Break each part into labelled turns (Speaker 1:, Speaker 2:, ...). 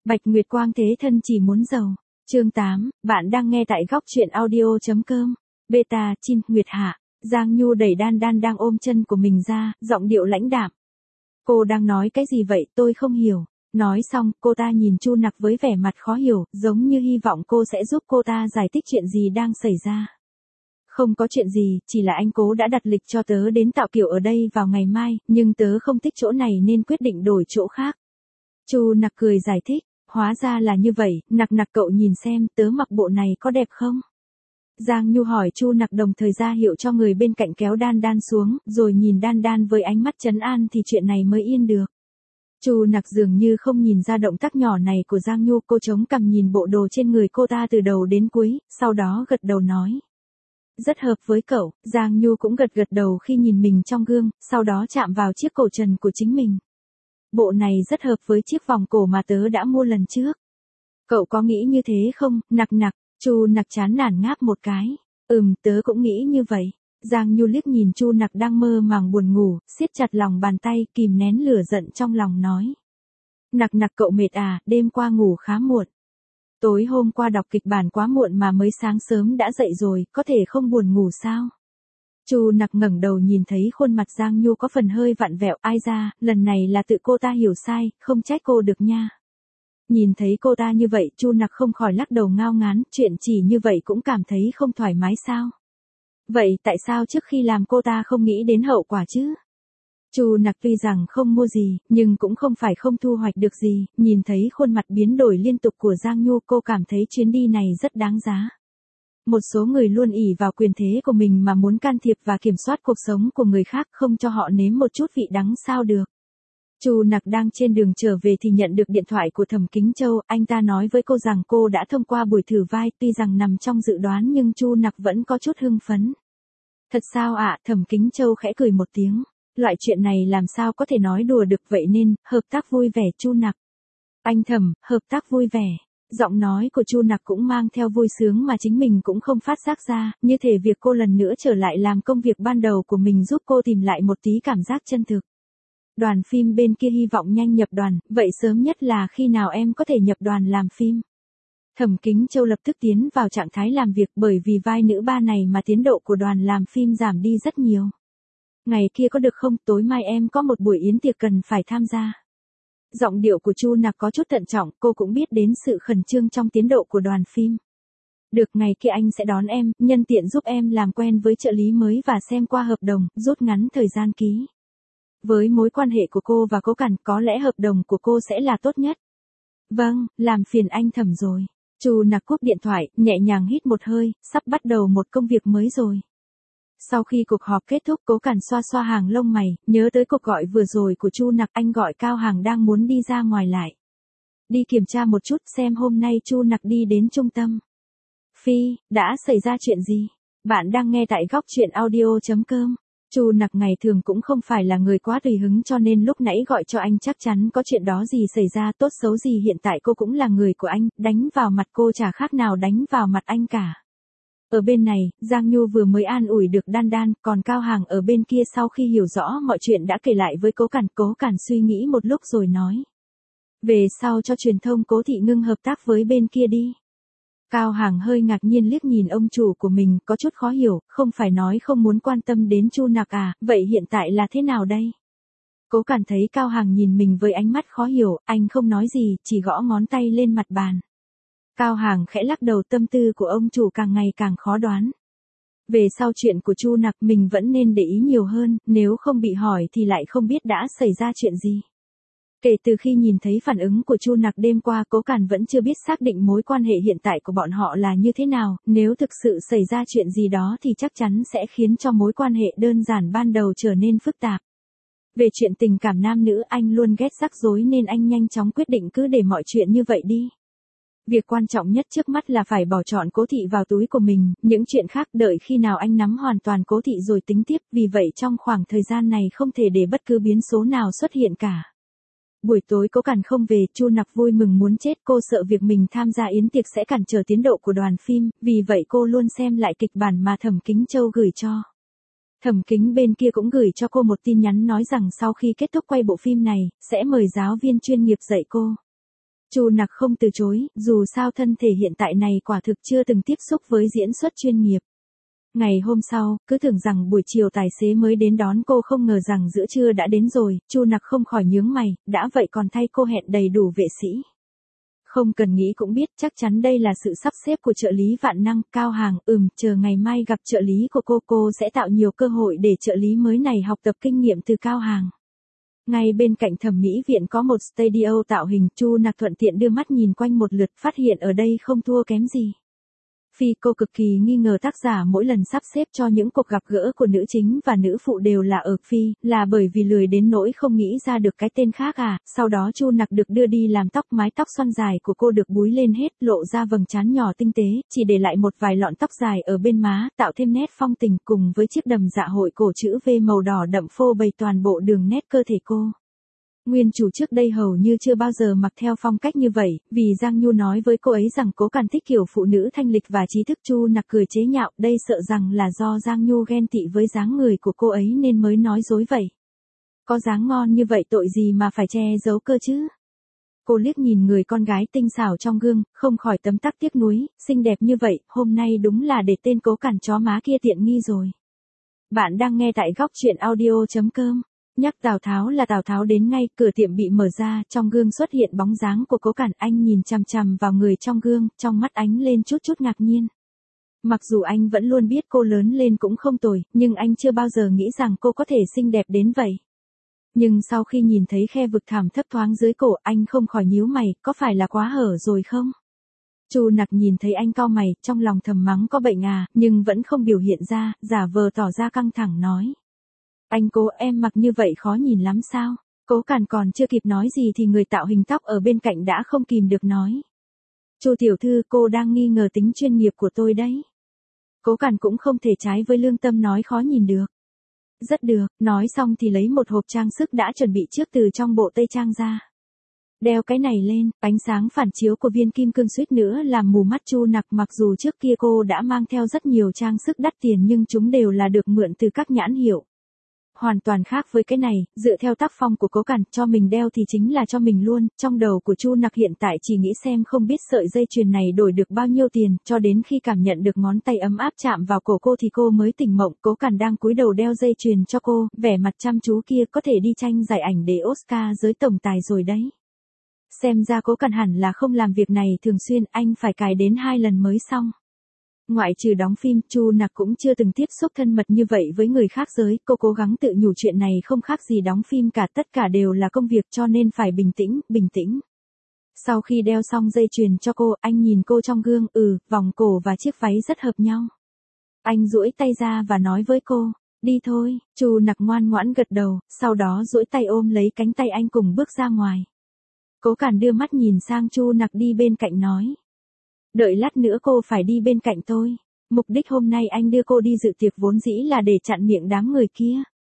Speaker 1: Bạch Nguyệt Quang thế thân chỉ muốn giàu. Chương 8, bạn đang nghe tại góc truyện audio.com. Beta, Chin, Nguyệt Hạ. Giang Nhu đẩy Đan Đan đang ôm chân của mình ra, giọng điệu lãnh đạm. Cô đang nói cái gì vậy, tôi không hiểu. Nói xong, cô ta nhìn Chu Nặc với vẻ mặt khó hiểu, giống như hy vọng cô sẽ giúp cô ta giải thích chuyện gì đang xảy ra. Không có chuyện gì, chỉ là anh Cố đã đặt lịch cho tớ đến tạo kiểu ở đây vào ngày mai, nhưng tớ không thích chỗ này nên quyết định đổi chỗ khác. Chu Nặc cười giải thích, hóa ra là như vậy, Nặc cậu nhìn xem, tớ mặc bộ này có đẹp không? Giang Nhu hỏi Chu Nặc đồng thời ra hiệu cho người bên cạnh kéo Đan Đan xuống, rồi nhìn Đan Đan với ánh mắt trấn an thì chuyện này mới yên được. Chu Nặc dường như không nhìn ra động tác nhỏ này của Giang Nhu, cô chống cằm nhìn bộ đồ trên người cô ta từ đầu đến cuối, sau đó gật đầu nói. Rất hợp với cậu, Giang Nhu cũng gật đầu khi nhìn mình trong gương, sau đó chạm vào chiếc cổ trần của chính mình. Bộ này rất hợp với chiếc vòng cổ mà tớ đã mua lần trước. Cậu có nghĩ như thế không, Nặc? Chu Nặc chán nản ngáp một cái. Tớ cũng nghĩ như vậy. Giang Nhu liếc nhìn Chu Nặc đang mơ màng buồn ngủ, siết chặt lòng bàn tay, kìm nén lửa giận trong lòng nói. Nặc cậu mệt à, đêm qua ngủ khá muộn. Tối hôm qua đọc kịch bản quá muộn mà mới sáng sớm đã dậy rồi, có thể không buồn ngủ sao? Chu Nặc ngẩng đầu nhìn thấy khuôn mặt Giang Nhu có phần hơi vặn vẹo, ai ra, lần này là tự cô ta hiểu sai, không trách cô được nha. Nhìn thấy cô ta như vậy, Chu Nặc không khỏi lắc đầu ngao ngán, chuyện chỉ như vậy cũng cảm thấy không thoải mái sao? Vậy tại sao trước khi làm cô ta không nghĩ đến hậu quả chứ? Chu Nặc tuy rằng không mua gì, nhưng cũng không phải không thu hoạch được gì, nhìn thấy khuôn mặt biến đổi liên tục của Giang Nhu cô cảm thấy chuyến đi này rất đáng giá. Một số người luôn ỷ vào quyền thế của mình mà muốn can thiệp và kiểm soát cuộc sống của người khác, không cho họ nếm một chút vị đắng sao được. Chu Nặc đang trên đường trở về thì nhận được điện thoại của Thẩm Kính Châu, anh ta nói với cô rằng cô đã thông qua buổi thử vai, tuy rằng nằm trong dự đoán nhưng Chu Nặc vẫn có chút hưng phấn. Thật sao ạ? Thẩm Kính Châu khẽ cười một tiếng. Loại chuyện này làm sao có thể nói đùa được, vậy nên, hợp tác vui vẻ Chu Nặc. Anh Thẩm, hợp tác vui vẻ. Giọng nói của Chu Nặc cũng mang theo vui sướng mà chính mình cũng không phát giác ra, như thể việc cô lần nữa trở lại làm công việc ban đầu của mình giúp cô tìm lại một tí cảm giác chân thực. Đoàn phim bên kia hy vọng nhanh nhập đoàn, vậy sớm nhất là khi nào em có thể nhập đoàn làm phim? Thẩm Kính Châu lập tức tiến vào trạng thái làm việc, bởi vì vai nữ ba này mà tiến độ của đoàn làm phim giảm đi rất nhiều. Ngày kia có được không, tối mai em có một buổi yến tiệc cần phải tham gia. Giọng điệu của Chu Nặc có chút thận trọng, cô cũng biết đến sự khẩn trương trong tiến độ của đoàn phim. Được, ngày kia anh sẽ đón em, nhân tiện giúp em làm quen với trợ lý mới và xem qua hợp đồng, rút ngắn thời gian ký. Với mối quan hệ của cô và Cố Cản, có lẽ hợp đồng của cô sẽ là tốt nhất. Vâng, làm phiền anh Thẩm rồi. Chu Nặc cúp điện thoại, nhẹ nhàng hít một hơi, sắp bắt đầu một công việc mới rồi. Sau khi cuộc họp kết thúc, Cố Cản xoa xoa hàng lông mày, nhớ tới cuộc gọi vừa rồi của Chu Nặc, anh gọi Cao Hàng đang muốn đi ra ngoài lại. Đi kiểm tra một chút xem hôm nay Chu Nặc đi đến trung tâm. Phi, đã xảy ra chuyện gì? Bạn đang nghe tại góc truyện audio.com. Chu Nặc ngày thường cũng không phải là người quá tùy hứng cho nên lúc nãy gọi cho anh chắc chắn có chuyện đó gì xảy ra, tốt xấu gì hiện tại cô cũng là người của anh, đánh vào mặt cô chả khác nào đánh vào mặt anh cả. Ở bên này, Giang Nhu vừa mới an ủi được Đan Đan, còn Cao Hàng ở bên kia sau khi hiểu rõ mọi chuyện đã kể lại với Cố Cản suy nghĩ một lúc rồi nói. Về sau cho truyền thông Cố Thị ngưng hợp tác với bên kia đi. Cao Hàng hơi ngạc nhiên liếc nhìn ông chủ của mình, có chút khó hiểu, không phải nói không muốn quan tâm đến Chu Nặc à, vậy hiện tại là thế nào đây? Cố Cản thấy Cao Hàng nhìn mình với ánh mắt khó hiểu, anh không nói gì, chỉ gõ ngón tay lên mặt bàn. Cao Hàng khẽ lắc đầu, tâm tư của ông chủ càng ngày càng khó đoán. Về sau chuyện của Chu Nặc mình vẫn nên để ý nhiều hơn, nếu không bị hỏi thì lại không biết đã xảy ra chuyện gì. Kể từ khi nhìn thấy phản ứng của Chu Nặc đêm qua, Cố Cản vẫn chưa biết xác định mối quan hệ hiện tại của bọn họ là như thế nào, nếu thực sự xảy ra chuyện gì đó thì chắc chắn sẽ khiến cho mối quan hệ đơn giản ban đầu trở nên phức tạp. Về chuyện tình cảm nam nữ, anh luôn ghét rắc rối nên anh nhanh chóng quyết định cứ để mọi chuyện như vậy đi. Việc quan trọng nhất trước mắt là phải bỏ trọn Cố Thị vào túi của mình, những chuyện khác đợi khi nào anh nắm hoàn toàn Cố Thị rồi tính tiếp, vì vậy trong khoảng thời gian này không thể để bất cứ biến số nào xuất hiện cả. Buổi tối Cố Cản không về, Chu Nặc vui mừng muốn chết, cô sợ việc mình tham gia yến tiệc sẽ cản trở tiến độ của đoàn phim, vì vậy cô luôn xem lại kịch bản mà Thẩm Kính Châu gửi cho. Thẩm Kính bên kia cũng gửi cho cô một tin nhắn nói rằng sau khi kết thúc quay bộ phim này, sẽ mời giáo viên chuyên nghiệp dạy cô. Chu Nặc không từ chối, dù sao thân thể hiện tại này quả thực chưa từng tiếp xúc với diễn xuất chuyên nghiệp. Ngày hôm sau, cứ tưởng rằng buổi chiều tài xế mới đến đón cô, không ngờ rằng giữa trưa đã đến rồi, Chu Nặc không khỏi nhướng mày, đã vậy còn thay cô hẹn đầy đủ vệ sĩ. Không cần nghĩ cũng biết chắc chắn đây là sự sắp xếp của trợ lý vạn năng, Cao Hàng, chờ ngày mai gặp trợ lý của cô sẽ tạo nhiều cơ hội để trợ lý mới này học tập kinh nghiệm từ Cao Hàng. Ngay bên cạnh thẩm mỹ viện có một studio tạo hình, Chu Nặc thuận tiện đưa mắt nhìn quanh một lượt, phát hiện ở đây không thua kém gì. Cô cực kỳ nghi ngờ tác giả mỗi lần sắp xếp cho những cuộc gặp gỡ của nữ chính và nữ phụ đều là ở là bởi vì lười đến nỗi không nghĩ ra được cái tên khác à. Sau đó Chu Nặc được đưa đi làm tóc, mái tóc xoăn dài của cô được búi lên hết, lộ ra vầng trán nhỏ tinh tế, chỉ để lại một vài lọn tóc dài ở bên má, tạo thêm nét phong tình, cùng với chiếc đầm dạ hội cổ chữ V màu đỏ đậm phô bày toàn bộ đường nét cơ thể cô. Nguyên chủ trước đây hầu như chưa bao giờ mặc theo phong cách như vậy, vì Giang Nhu nói với cô ấy rằng Cố Càn thích kiểu phụ nữ thanh lịch và trí thức. Chu Nặc cười chế nhạo, đây sợ rằng là do Giang Nhu ghen tị với dáng người của cô ấy nên mới nói dối vậy. Có dáng ngon như vậy tội gì mà phải che giấu cơ chứ? Cô liếc nhìn người con gái tinh xảo trong gương, không khỏi tấm tắc tiếc nuối, xinh đẹp như vậy, hôm nay đúng là để tên Cố Càn chó má kia tiện nghi rồi. Bạn đang nghe tại góc truyện audio.com. Nhắc Tào Tháo là Tào Tháo đến ngay, cửa tiệm bị mở ra, trong gương xuất hiện bóng dáng của Cố Càn. Anh nhìn chằm chằm vào người trong gương, trong mắt ánh lên chút ngạc nhiên. Mặc dù anh vẫn luôn biết cô lớn lên cũng không tồi, nhưng anh chưa bao giờ nghĩ rằng cô có thể xinh đẹp đến vậy. Nhưng sau khi nhìn thấy khe vực thẳm thấp thoáng dưới cổ, anh không khỏi nhíu mày, có phải là quá hở rồi không? Chu Nặc nhìn thấy anh cau mày, trong lòng thầm mắng có bệnh à, nhưng vẫn không biểu hiện ra, giả vờ tỏ ra căng thẳng nói. Anh Cố, em mặc như vậy khó nhìn lắm sao? Cố Càn còn chưa kịp nói gì thì người tạo hình tóc ở bên cạnh đã không kìm được nói. Chu tiểu thư, cô đang nghi ngờ tính chuyên nghiệp của tôi đấy. Cố Càn cũng không thể trái với lương tâm nói khó nhìn được. Rất được, nói xong thì lấy một hộp trang sức đã chuẩn bị trước từ trong bộ tây trang ra. Đeo cái này lên, ánh sáng phản chiếu của viên kim cương suýt nữa làm mù mắt Chu Nặc. Mặc dù trước kia cô đã mang theo rất nhiều trang sức đắt tiền nhưng chúng đều là được mượn từ các nhãn hiệu. Hoàn toàn khác với cái này, dựa theo tác phong của Cố Càn, cho mình đeo thì chính là cho mình luôn. Trong đầu của Chu Nặc hiện tại chỉ nghĩ xem không biết sợi dây chuyền này đổi được bao nhiêu tiền, cho đến khi cảm nhận được ngón tay ấm áp chạm vào cổ cô thì cô mới tỉnh mộng. Cố Càn đang cúi đầu đeo dây chuyền cho cô, vẻ mặt chăm chú kia có thể đi tranh giải ảnh để Oscar giới tổng tài rồi đấy. Xem ra Cố Càn hẳn là không làm việc này thường xuyên, anh phải cài đến 2 lần mới xong. Ngoại trừ đóng phim, Chu Nặc cũng chưa từng tiếp xúc thân mật như vậy với người khác giới, cô cố gắng tự nhủ chuyện này không khác gì đóng phim cả, tất cả đều là công việc cho nên phải bình tĩnh. Sau khi đeo xong dây chuyền cho cô, anh nhìn cô trong gương, vòng cổ và chiếc váy rất hợp nhau. Anh duỗi tay ra và nói với cô, đi thôi. Chu Nặc ngoan ngoãn gật đầu, sau đó duỗi tay ôm lấy cánh tay anh cùng bước ra ngoài. Cố Càn đưa mắt nhìn sang Chu Nặc đi bên cạnh nói. Đợi lát nữa cô phải đi bên cạnh tôi. Mục đích hôm nay anh đưa cô đi dự tiệc vốn dĩ là để chặn miệng đám người kia.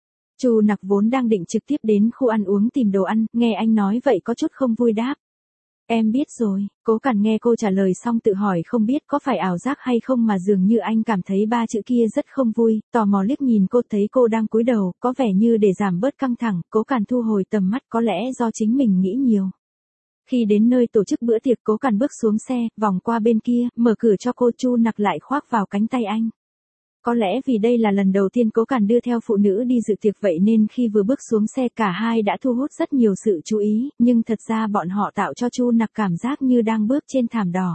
Speaker 1: Chu Nặc vốn đang định trực tiếp đến khu ăn uống tìm đồ ăn, nghe anh nói vậy có chút không vui đáp. Em biết rồi. Cố Càn nghe cô trả lời xong tự hỏi không biết có phải ảo giác hay không mà dường như anh cảm thấy 3 chữ kia rất không vui, tò mò liếc nhìn cô, thấy cô đang cúi đầu, có vẻ như để giảm bớt căng thẳng. Cố Càn thu hồi tầm mắt, có lẽ do chính mình nghĩ nhiều. Khi đến nơi tổ chức bữa tiệc, Cố Càn bước xuống xe, vòng qua bên kia, mở cửa cho cô. Chu Nặc lại khoác vào cánh tay anh. Có lẽ vì đây là lần đầu tiên Cố Càn đưa theo phụ nữ đi dự tiệc vậy nên khi vừa bước xuống xe cả hai đã thu hút rất nhiều sự chú ý, nhưng thật ra bọn họ tạo cho Chu Nặc cảm giác như đang bước trên thảm đỏ.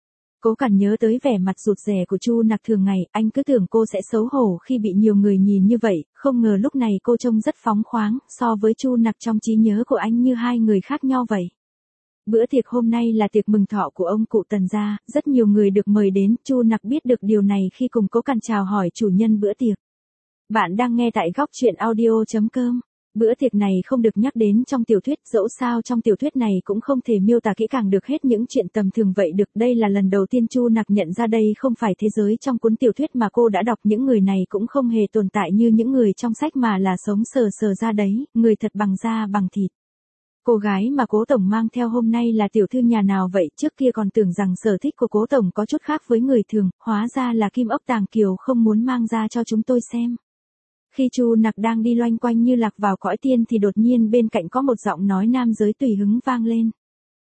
Speaker 1: Cố Càn nhớ tới vẻ mặt rụt rè của Chu Nặc thường ngày, anh cứ tưởng cô sẽ xấu hổ khi bị nhiều người nhìn như vậy, không ngờ lúc này cô trông rất phóng khoáng, so với Chu Nặc trong trí nhớ của anh như hai người khác nhau vậy. Bữa tiệc hôm nay là tiệc mừng thọ của ông cụ Tần gia, rất nhiều người được mời đến. Chu Nặc biết được điều này khi cùng Cố Càn chào hỏi chủ nhân bữa tiệc. Bạn đang nghe tại góc truyện audio.com. Bữa tiệc này không được nhắc đến trong tiểu thuyết, dẫu sao trong tiểu thuyết này cũng không thể miêu tả kỹ càng được hết những chuyện tầm thường vậy được. Đây là lần đầu tiên Chu Nặc nhận ra đây không phải thế giới trong cuốn tiểu thuyết mà cô đã đọc, những người này cũng không hề tồn tại như những người trong sách mà là sống sờ ra đấy, người thật bằng da bằng thịt. Cô gái mà Cố tổng mang theo hôm nay là tiểu thư nhà nào vậy? Trước kia còn tưởng rằng sở thích của Cố tổng có chút khác với người thường, hóa ra là kim ốc tàng kiều không muốn mang ra cho chúng tôi xem. Khi Chu Nặc đang đi loanh quanh như lạc vào cõi tiên thì đột nhiên bên cạnh có một giọng nói nam giới tùy hứng vang lên.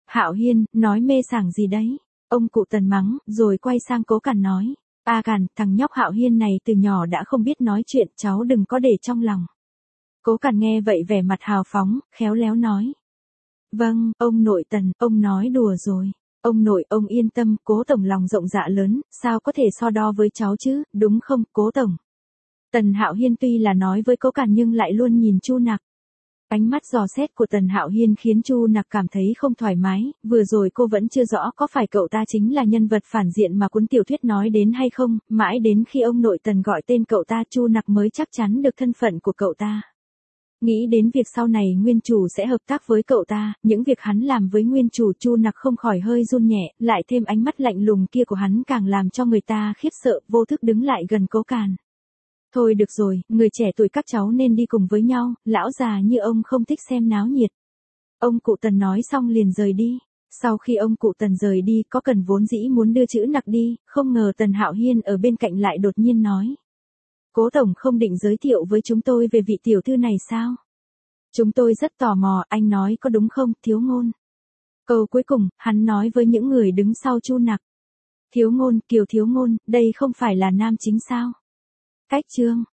Speaker 1: Hạo Hiên, nói mê sảng gì đấy? Ông cụ Tần mắng, rồi quay sang Cố Càn nói. A Càn, thằng nhóc Hạo Hiên này từ nhỏ đã không biết nói chuyện, cháu đừng có để trong lòng. Cố Càn nghe vậy vẻ mặt hào phóng, khéo léo nói. Vâng, ông nội Tần, ông nói đùa rồi. Ông nội, ông yên tâm, Cố tổng lòng rộng dạ lớn, sao có thể so đo với cháu chứ, đúng không, Cố tổng? Tần Hạo Hiên tuy là nói với Cố Càn nhưng lại luôn nhìn Chu Nặc. Ánh mắt dò xét của Tần Hạo Hiên khiến Chu Nặc cảm thấy không thoải mái, vừa rồi cô vẫn chưa rõ có phải cậu ta chính là nhân vật phản diện mà cuốn tiểu thuyết nói đến hay không, mãi đến khi ông nội Tần gọi tên cậu ta Chu Nặc mới chắc chắn được thân phận của cậu ta. Nghĩ đến việc sau này nguyên chủ sẽ hợp tác với cậu ta, những việc hắn làm với nguyên chủ Chu Nặc không khỏi hơi run nhẹ, lại thêm ánh mắt lạnh lùng kia của hắn càng làm cho người ta khiếp sợ, vô thức đứng lại gần Cố Càn. Thôi được rồi, người trẻ tuổi các cháu nên đi cùng với nhau, lão già như ông không thích xem náo nhiệt. Ông cụ Tần nói xong liền rời đi. Sau khi ông cụ Tần rời đi, Có Cần vốn dĩ muốn đưa chữ Nặc đi, không ngờ Tần Hạo Hiên ở bên cạnh lại đột nhiên nói. Cố tổng không định giới thiệu với chúng tôi về vị tiểu thư này sao? Chúng tôi rất tò mò, anh nói có đúng không, Thiếu Ngôn? Câu cuối cùng, hắn nói với những người đứng sau Chu Nặc. Thiếu Ngôn, Kiều Thiếu Ngôn, đây không phải là nam chính sao? Cách chương